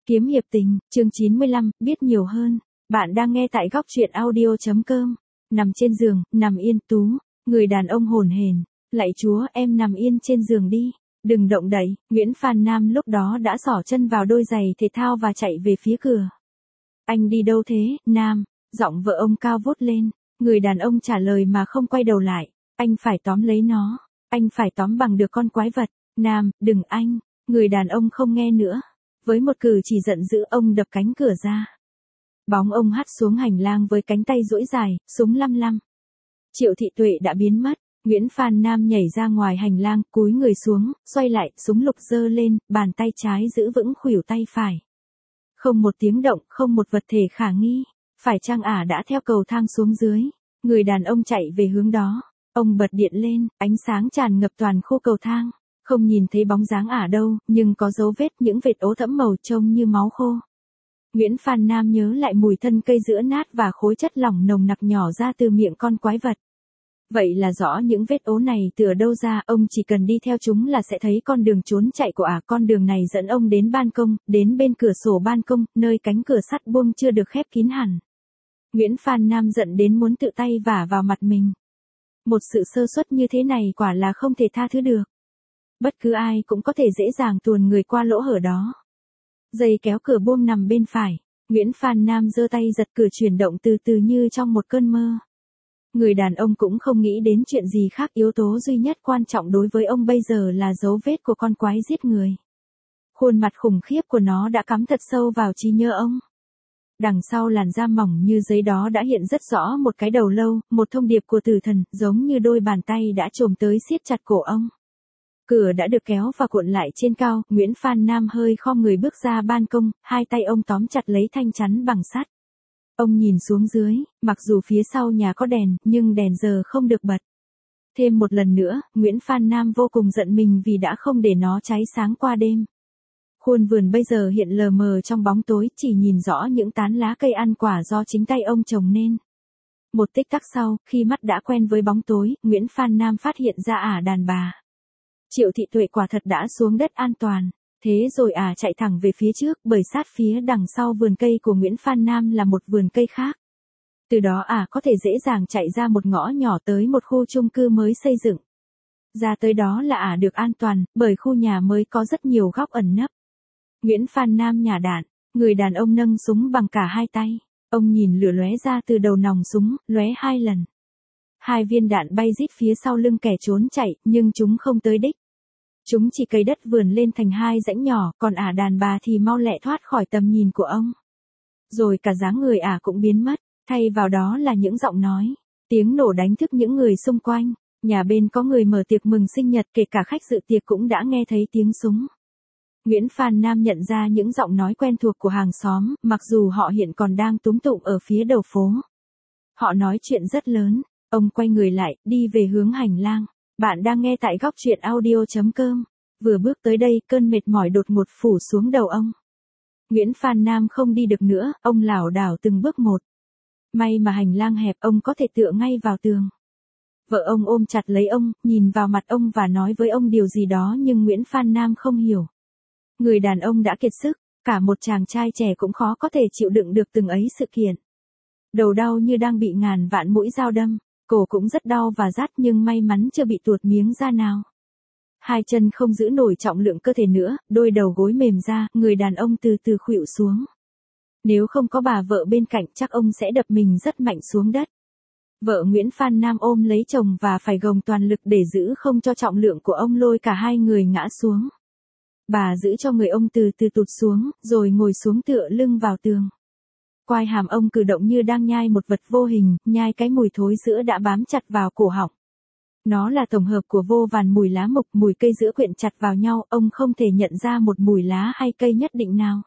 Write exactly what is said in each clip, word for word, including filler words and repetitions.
Kiếm hiệp tình, chương chín mươi lăm, biết nhiều hơn. Bạn đang nghe tại góc truyện audio chấm com. Nằm trên giường, nằm yên Tú. Người đàn ông hồn hển. Lạy Chúa, em nằm yên trên giường đi. Đừng động đậy. Nguyễn Phan Nam lúc đó đã xỏ chân vào đôi giày thể thao và chạy về phía cửa. Anh đi đâu thế, Nam? Giọng vợ ông cao vút lên. Người đàn ông trả lời mà không quay đầu lại. Anh phải tóm lấy nó. Anh phải tóm bằng được con quái vật. Nam, đừng anh. Người đàn ông không nghe nữa. Với một cử chỉ giận dữ ông đập cánh cửa ra. Bóng ông hắt xuống hành lang với cánh tay duỗi dài, súng lăm lăm. Triệu Thị Tuệ đã biến mất. Nguyễn Phan Nam nhảy ra ngoài hành lang, cúi người xuống, xoay lại, súng lục giơ lên, bàn tay trái giữ vững khuỷu tay phải. Không một tiếng động, không một vật thể khả nghi. Phải chăng ả đã theo cầu thang xuống dưới? Người đàn ông chạy về hướng đó. Ông bật điện lên, ánh sáng tràn ngập toàn khu cầu thang. Không nhìn thấy bóng dáng ả đâu, nhưng có dấu vết những vệt ố thẫm màu trông như máu khô. Nguyễn Phan Nam nhớ lại mùi thân cây giữa nát và khối chất lỏng nồng nặc nhỏ ra từ miệng con quái vật. Vậy là rõ những vết ố này từ ở đâu ra, ông chỉ cần đi theo chúng là sẽ thấy con đường trốn chạy của ả. Con đường này dẫn ông đến ban công, đến bên cửa sổ ban công, nơi cánh cửa sắt buông chưa được khép kín hẳn. Nguyễn Phan Nam giận đến muốn tự tay vả vào mặt mình. Một sự sơ suất như thế này quả là không thể tha thứ được. Bất cứ ai cũng có thể dễ dàng tuồn người qua lỗ hở đó. Dây kéo cửa buông nằm bên phải. Nguyễn Phan Nam giơ tay giật cửa chuyển động từ từ như trong một cơn mơ. Người đàn ông cũng không nghĩ đến chuyện gì khác, yếu tố duy nhất quan trọng đối với ông bây giờ là dấu vết của con quái giết người. Khuôn mặt khủng khiếp của nó đã cắm thật sâu vào trí nhớ ông. Đằng sau làn da mỏng như giấy đó đã hiện rất rõ một cái đầu lâu, một thông điệp của tử thần, giống như đôi bàn tay đã chồm tới siết chặt cổ ông. Cửa đã được kéo và cuộn lại trên cao, Nguyễn Phan Nam hơi khom người bước ra ban công, hai tay ông tóm chặt lấy thanh chắn bằng sắt. Ông nhìn xuống dưới, mặc dù phía sau nhà có đèn, nhưng đèn giờ không được bật. Thêm một lần nữa, Nguyễn Phan Nam vô cùng giận mình vì đã không để nó cháy sáng qua đêm. Khuôn vườn bây giờ hiện lờ mờ trong bóng tối, chỉ nhìn rõ những tán lá cây ăn quả do chính tay ông trồng nên. Một tích tắc sau, khi mắt đã quen với bóng tối, Nguyễn Phan Nam phát hiện ra ả đàn bà. Triệu Thị Tuệ quả thật đã xuống đất an toàn. Thế rồi ả chạy thẳng về phía trước, bởi sát phía đằng sau vườn cây của Nguyễn Phan Nam là một vườn cây khác. Từ đó ả có thể dễ dàng chạy ra một ngõ nhỏ tới một khu chung cư mới xây dựng. Ra tới đó là ả được an toàn, bởi khu nhà mới có rất nhiều góc ẩn nấp. Nguyễn Phan Nam nhả đạn, người đàn ông nâng súng bằng cả hai tay. Ông nhìn lửa lóe ra từ đầu nòng súng, lóe hai lần. Hai viên đạn bay rít phía sau lưng kẻ trốn chạy, nhưng chúng không tới đích. Chúng chỉ cấy đất vườn lên thành hai rãnh nhỏ, còn ả đàn bà thì mau lẹ thoát khỏi tầm nhìn của ông. Rồi cả dáng người ả cũng biến mất, thay vào đó là những giọng nói. Tiếng nổ đánh thức những người xung quanh. Nhà bên có người mở tiệc mừng sinh nhật, kể cả khách dự tiệc cũng đã nghe thấy tiếng súng. Nguyễn Phan Nam nhận ra những giọng nói quen thuộc của hàng xóm, mặc dù họ hiện còn đang túm tụm ở phía đầu phố. Họ nói chuyện rất lớn. Ông quay người lại, đi về hướng hành lang. Bạn đang nghe tại góc truyện audio chấm com. Vừa bước tới đây, cơn mệt mỏi đột ngột phủ xuống đầu ông. Nguyễn Phan Nam không đi được nữa, ông lảo đảo từng bước một. May mà hành lang hẹp, ông có thể tựa ngay vào tường. Vợ ông ôm chặt lấy ông, nhìn vào mặt ông và nói với ông điều gì đó, nhưng Nguyễn Phan Nam không hiểu. Người đàn ông đã kiệt sức, cả một chàng trai trẻ cũng khó có thể chịu đựng được từng ấy sự kiện. Đầu đau như đang bị ngàn vạn mũi dao đâm. Cổ cũng rất đau và rát, nhưng may mắn chưa bị tuột miếng da nào. Hai chân không giữ nổi trọng lượng cơ thể nữa, đôi đầu gối mềm ra, người đàn ông từ từ khuỵu xuống. Nếu không có bà vợ bên cạnh chắc ông sẽ đập mình rất mạnh xuống đất. Vợ Nguyễn Phan Nam ôm lấy chồng và phải gồng toàn lực để giữ không cho trọng lượng của ông lôi cả hai người ngã xuống. Bà giữ cho người ông từ từ tụt xuống, rồi ngồi xuống tựa lưng vào tường. Quai hàm ông cử động như đang nhai một vật vô hình, nhai cái mùi thối sữa đã bám chặt vào cổ họng. Nó là tổng hợp của vô vàn mùi lá mục, mùi cây sữa quyện chặt vào nhau, ông không thể nhận ra một mùi lá hay cây nhất định nào.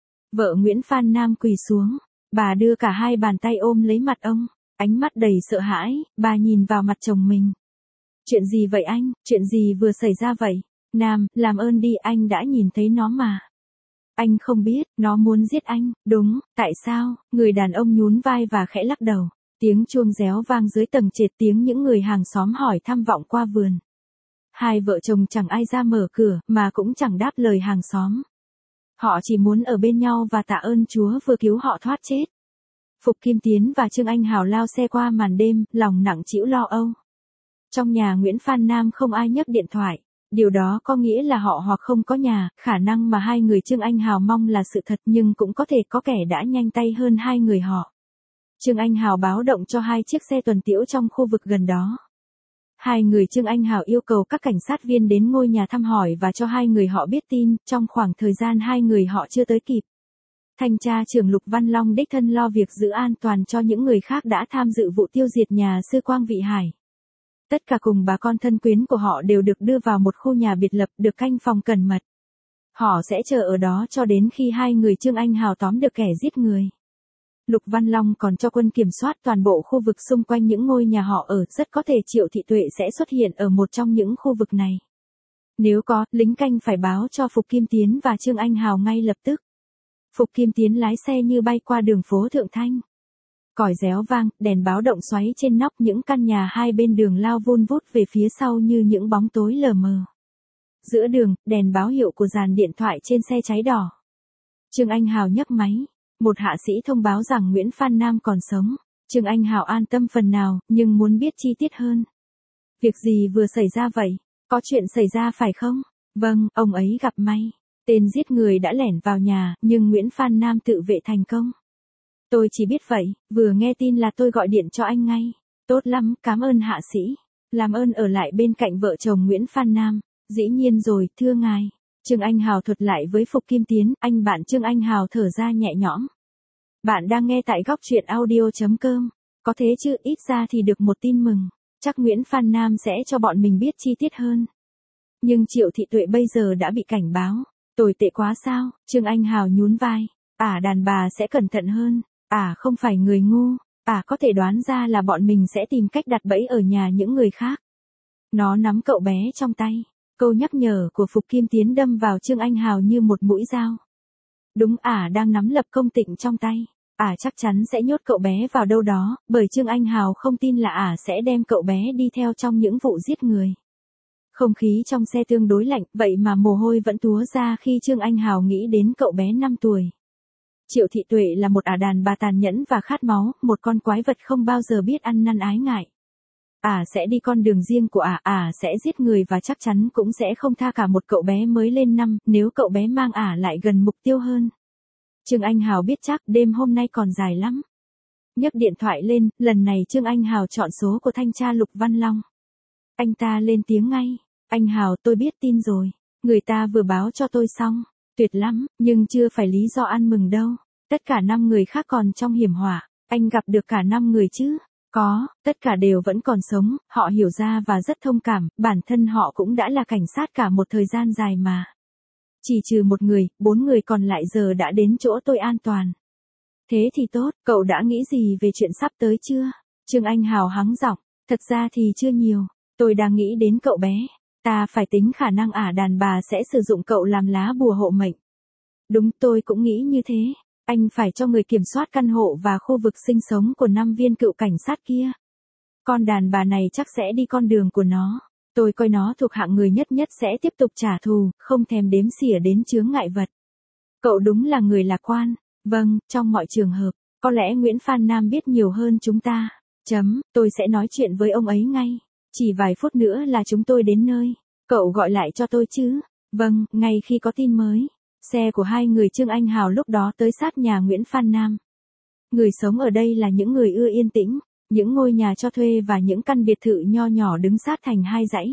Vợ Nguyễn Phan Nam quỳ xuống, bà đưa cả hai bàn tay ôm lấy mặt ông, ánh mắt đầy sợ hãi, bà nhìn vào mặt chồng mình. Chuyện gì vậy anh, chuyện gì vừa xảy ra vậy? Nam, làm ơn đi, anh đã nhìn thấy nó mà. Anh không biết, nó muốn giết anh, đúng, tại sao? Người đàn ông nhún vai và khẽ lắc đầu. Tiếng chuông réo vang dưới tầng trệt, tiếng những người hàng xóm hỏi thăm vọng qua vườn. Hai vợ chồng chẳng ai ra mở cửa, mà cũng chẳng đáp lời hàng xóm. Họ chỉ muốn ở bên nhau và tạ ơn Chúa vừa cứu họ thoát chết. Phục Kim Tiến và Trương Anh Hào lao xe qua màn đêm, lòng nặng trĩu lo âu. Trong nhà Nguyễn Phan Nam không ai nhấc điện thoại. Điều đó có nghĩa là họ hoặc không có nhà, khả năng mà hai người Trương Anh Hào mong là sự thật nhưng cũng có thể có kẻ đã nhanh tay hơn hai người họ. Trương Anh Hào báo động cho hai chiếc xe tuần tiễu trong khu vực gần đó. Hai người Trương Anh Hào yêu cầu các cảnh sát viên đến ngôi nhà thăm hỏi và cho hai người họ biết tin, trong khoảng thời gian hai người họ chưa tới kịp. Thanh tra trưởng Lục Văn Long đích thân lo việc giữ an toàn cho những người khác đã tham dự vụ tiêu diệt nhà sư Quang Vị Hải. Tất cả cùng bà con thân quyến của họ đều được đưa vào một khu nhà biệt lập được canh phòng cẩn mật. Họ sẽ chờ ở đó cho đến khi hai người Trương Anh Hào tóm được kẻ giết người. Lục Văn Long còn cho quân kiểm soát toàn bộ khu vực xung quanh những ngôi nhà họ ở, rất có thể Triệu Thị Tuệ sẽ xuất hiện ở một trong những khu vực này. Nếu có, lính canh phải báo cho Phục Kim Tiến và Trương Anh Hào ngay lập tức. Phục Kim Tiến lái xe như bay qua đường phố Thượng Thanh. Còi réo vang, đèn báo động xoáy trên nóc những căn nhà hai bên đường lao vun vút về phía sau như những bóng tối lờ mờ. Giữa đường, đèn báo hiệu của dàn điện thoại trên xe cháy đỏ. Trương Anh Hào nhấc máy. Một hạ sĩ thông báo rằng Nguyễn Phan Nam còn sống. Trương Anh Hào an tâm phần nào, nhưng muốn biết chi tiết hơn. Việc gì vừa xảy ra vậy? Có chuyện xảy ra phải không? Vâng, ông ấy gặp may. Tên giết người đã lẻn vào nhà, nhưng Nguyễn Phan Nam tự vệ thành công. Tôi chỉ biết vậy, vừa nghe tin là tôi gọi điện cho anh ngay. Tốt lắm, cảm ơn hạ sĩ. Làm ơn ở lại bên cạnh vợ chồng Nguyễn Phan Nam. Dĩ nhiên rồi, thưa ngài. Trương Anh Hào thuật lại với Phục Kim Tiến, anh bạn Trương Anh Hào thở ra nhẹ nhõm. Bạn đang nghe tại góc truyện audio chấm com. Có thế chứ, ít ra thì được một tin mừng. Chắc Nguyễn Phan Nam sẽ cho bọn mình biết chi tiết hơn. Nhưng Triệu Thị Tuệ bây giờ đã bị cảnh báo. Tồi tệ quá sao? Trương Anh Hào nhún vai. Ả đàn bà sẽ cẩn thận hơn. Ả không phải người ngu. Ả có thể đoán ra là bọn mình sẽ tìm cách đặt bẫy ở nhà những người khác. Nó nắm cậu bé trong tay. Câu nhắc nhở của Phục Kim Tiến đâm vào Trương Anh Hào như một mũi dao. Đúng, Ả đang nắm lập công tịnh trong tay. Ả chắc chắn sẽ nhốt cậu bé vào đâu đó, bởi Trương Anh Hào không tin là Ả sẽ đem cậu bé đi theo trong những vụ giết người. Không khí trong xe tương đối lạnh, vậy mà mồ hôi vẫn túa ra khi Trương Anh Hào nghĩ đến cậu bé năm tuổi. Triệu Thị Tuệ là một ả đàn bà tàn nhẫn và khát máu, một con quái vật không bao giờ biết ăn năn ái ngại. Ả sẽ đi con đường riêng của Ả, Ả sẽ giết người và chắc chắn cũng sẽ không tha cả một cậu bé mới lên năm, nếu cậu bé mang Ả lại gần mục tiêu hơn. Trương Anh Hào biết chắc đêm hôm nay còn dài lắm. Nhấc điện thoại lên, lần này Trương Anh Hào chọn số của thanh tra Lục Văn Long. Anh ta lên tiếng ngay. Anh Hào, tôi biết tin rồi. Người ta vừa báo cho tôi xong. Tuyệt lắm, nhưng chưa phải lý do ăn mừng đâu. Tất cả năm người khác còn trong hiểm họa. Anh gặp được cả năm người chứ? Có, tất cả đều vẫn còn sống, họ hiểu ra và rất thông cảm, bản thân họ cũng đã là cảnh sát cả một thời gian dài mà. Chỉ trừ một người, bốn người còn lại giờ đã đến chỗ tôi an toàn. Thế thì tốt, cậu đã nghĩ gì về chuyện sắp tới chưa? Trương Anh Hào hắng giọng, thật ra thì chưa nhiều, tôi đang nghĩ đến cậu bé. Ta phải tính khả năng ả đàn bà sẽ sử dụng cậu làm lá bùa hộ mệnh. Đúng, tôi cũng nghĩ như thế. Anh phải cho người kiểm soát căn hộ và khu vực sinh sống của năm viên cựu cảnh sát kia. Con đàn bà này chắc sẽ đi con đường của nó. Tôi coi nó thuộc hạng người nhất nhất sẽ tiếp tục trả thù, không thèm đếm xỉa đến chướng ngại vật. Cậu đúng là người lạc quan. Vâng, trong mọi trường hợp, có lẽ Nguyễn Phan Nam biết nhiều hơn chúng ta. Chấm, tôi sẽ nói chuyện với ông ấy ngay. Chỉ vài phút nữa là chúng tôi đến nơi. Cậu gọi lại cho tôi chứ? Vâng, ngay khi có tin mới. Xe của hai người Trương Anh Hào lúc đó tới sát nhà Nguyễn Phan Nam. Người sống ở đây là những người ưa yên tĩnh, những ngôi nhà cho thuê và những căn biệt thự nho nhỏ đứng sát thành hai dãy.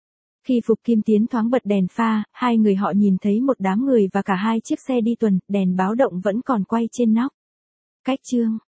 Khi Phục Kim Tiến thoáng bật đèn pha, hai người họ nhìn thấy một đám người và cả hai chiếc xe đi tuần, đèn báo động vẫn còn quay trên nóc. Cách chương